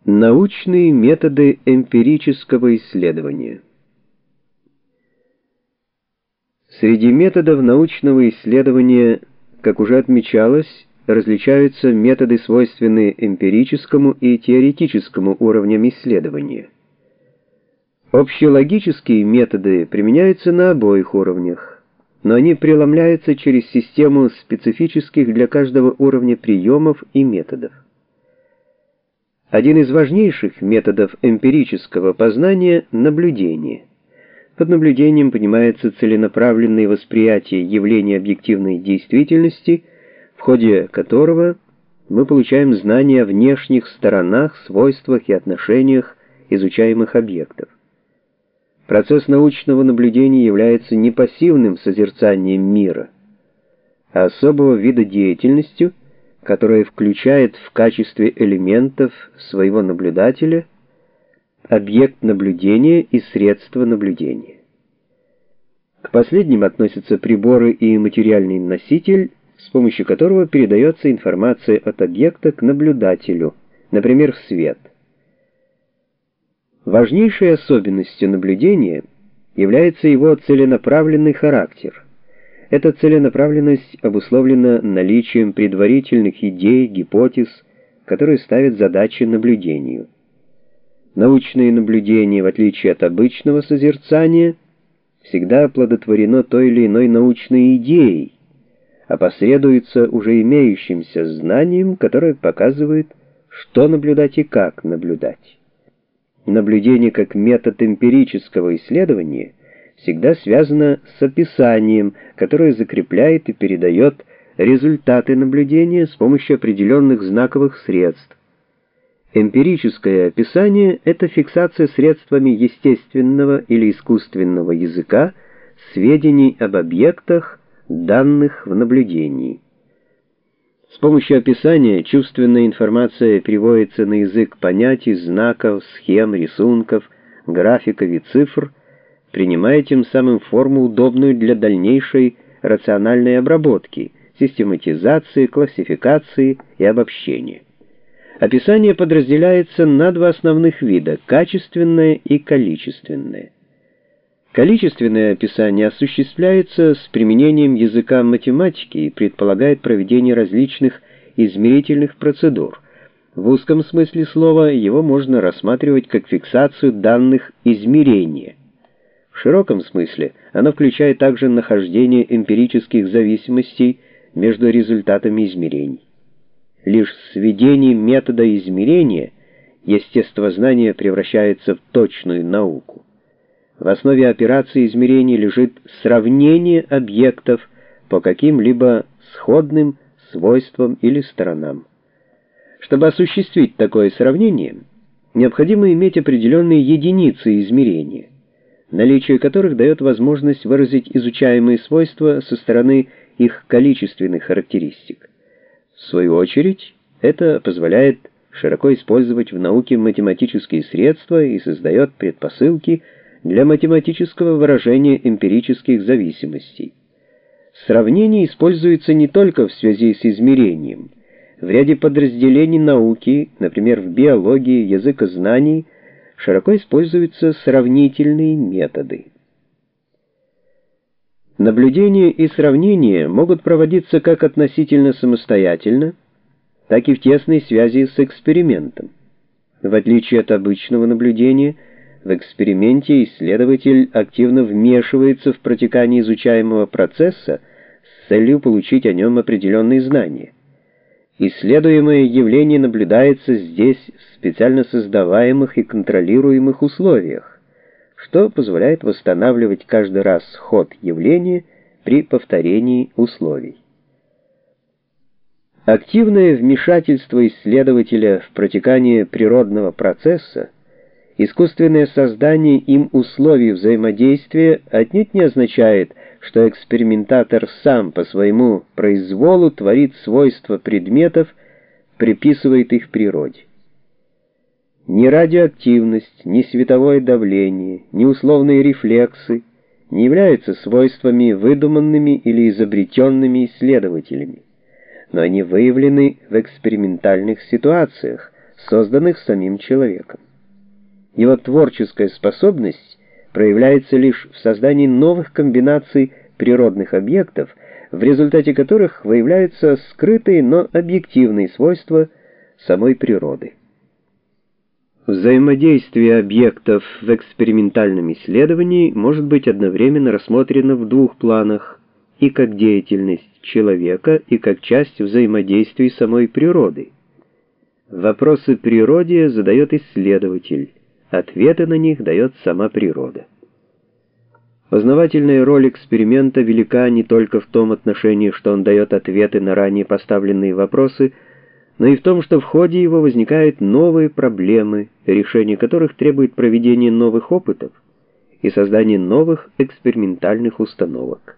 Научные методы эмпирического исследования. Среди методов научного исследования, как уже отмечалось, различаются методы, свойственные эмпирическому и теоретическому уровням исследования. Общелогические методы применяются на обоих уровнях, но они преломляются через систему специфических для каждого уровня приемов и методов. Один из важнейших методов эмпирического познания — наблюдение. Под наблюдением понимается целенаправленное восприятие явлений объективной действительности, в ходе которого мы получаем знания о внешних сторонах, свойствах и отношениях изучаемых объектов. Процесс научного наблюдения является не пассивным созерцанием мира, а особого вида деятельностью, которая включает в качестве элементов своего наблюдателя объект наблюдения и средства наблюдения. К последним относятся приборы и материальный носитель, с помощью которого передается информация от объекта к наблюдателю, например, свет. Важнейшей особенностью наблюдения является его целенаправленный характер. Эта целенаправленность обусловлена наличием предварительных идей, гипотез, которые ставят задачи наблюдению. Научное наблюдение, в отличие от обычного созерцания, всегда оплодотворено той или иной научной идеей, опосредуется уже имеющимся знанием, которое показывает, что наблюдать и как наблюдать. Наблюдение как метод эмпирического исследования всегда связано с описанием, которое закрепляет и передает результаты наблюдения с помощью определенных знаковых средств. Эмпирическое описание — это фиксация средствами естественного или искусственного языка сведений об объектах, данных в наблюдении. С помощью описания чувственная информация переводится на язык понятий, знаков, схем, рисунков, графиков и цифр, принимая тем самым форму, удобную для дальнейшей рациональной обработки, систематизации, классификации и обобщения. Описание подразделяется на два основных вида — качественное и количественное. Количественное описание осуществляется с применением языка математики и предполагает проведение различных измерительных процедур. В узком смысле слова его можно рассматривать как фиксацию данных измерения. В широком смысле оно включает также нахождение эмпирических зависимостей между результатами измерений. Лишь с введением метода измерения естествознание превращается в точную науку. В основе операции измерения лежит сравнение объектов по каким-либо сходным свойствам или сторонам. Чтобы осуществить такое сравнение, необходимо иметь определенные единицы измерения, наличие которых дает возможность выразить изучаемые свойства со стороны их количественных характеристик. В свою очередь, это позволяет широко использовать в науке математические средства и создает предпосылки для математического выражения эмпирических зависимостей. Сравнение используется не только в связи с измерением. В ряде подразделений науки, например, в биологии, языкознании, широко используются сравнительные методы. Наблюдение и сравнение могут проводиться как относительно самостоятельно, так и в тесной связи с экспериментом. В отличие от обычного наблюдения, в эксперименте исследователь активно вмешивается в протекание изучаемого процесса с целью получить о нем определенные знания. Исследуемое явление наблюдается здесь в специально создаваемых и контролируемых условиях, что позволяет восстанавливать каждый раз ход явления при повторении условий. Активное вмешательство исследователя в протекание природного процесса, искусственное создание им условий взаимодействия отнюдь не означает, что экспериментатор сам по своему произволу творит свойства предметов, приписывает их природе. Ни радиоактивность, ни световое давление, ни условные рефлексы не являются свойствами, выдуманными или изобретенными исследователями, но они выявлены в экспериментальных ситуациях, созданных самим человеком. Его творческая способность проявляется лишь в создании новых комбинаций природных объектов, в результате которых выявляются скрытые, но объективные свойства самой природы. Взаимодействие объектов в экспериментальном исследовании может быть одновременно рассмотрено в двух планах: и как деятельность человека, и как часть взаимодействия самой природы. Вопросы природе задает исследователь, ответы на них дает сама природа. Познавательная роль эксперимента велика не только в том отношении, что он дает ответы на ранее поставленные вопросы, но и в том, что в ходе его возникают новые проблемы, решение которых требует проведения новых опытов и создания новых экспериментальных установок.